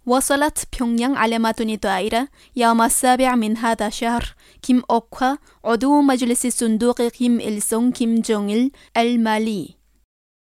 وصلت بيونغيانغ على مدن الدائرة يوم 7 من هذا الشهر كيم أوك هوا عضو مجلس الصندوق كيم إل سونغ كيم جونغ إل المالي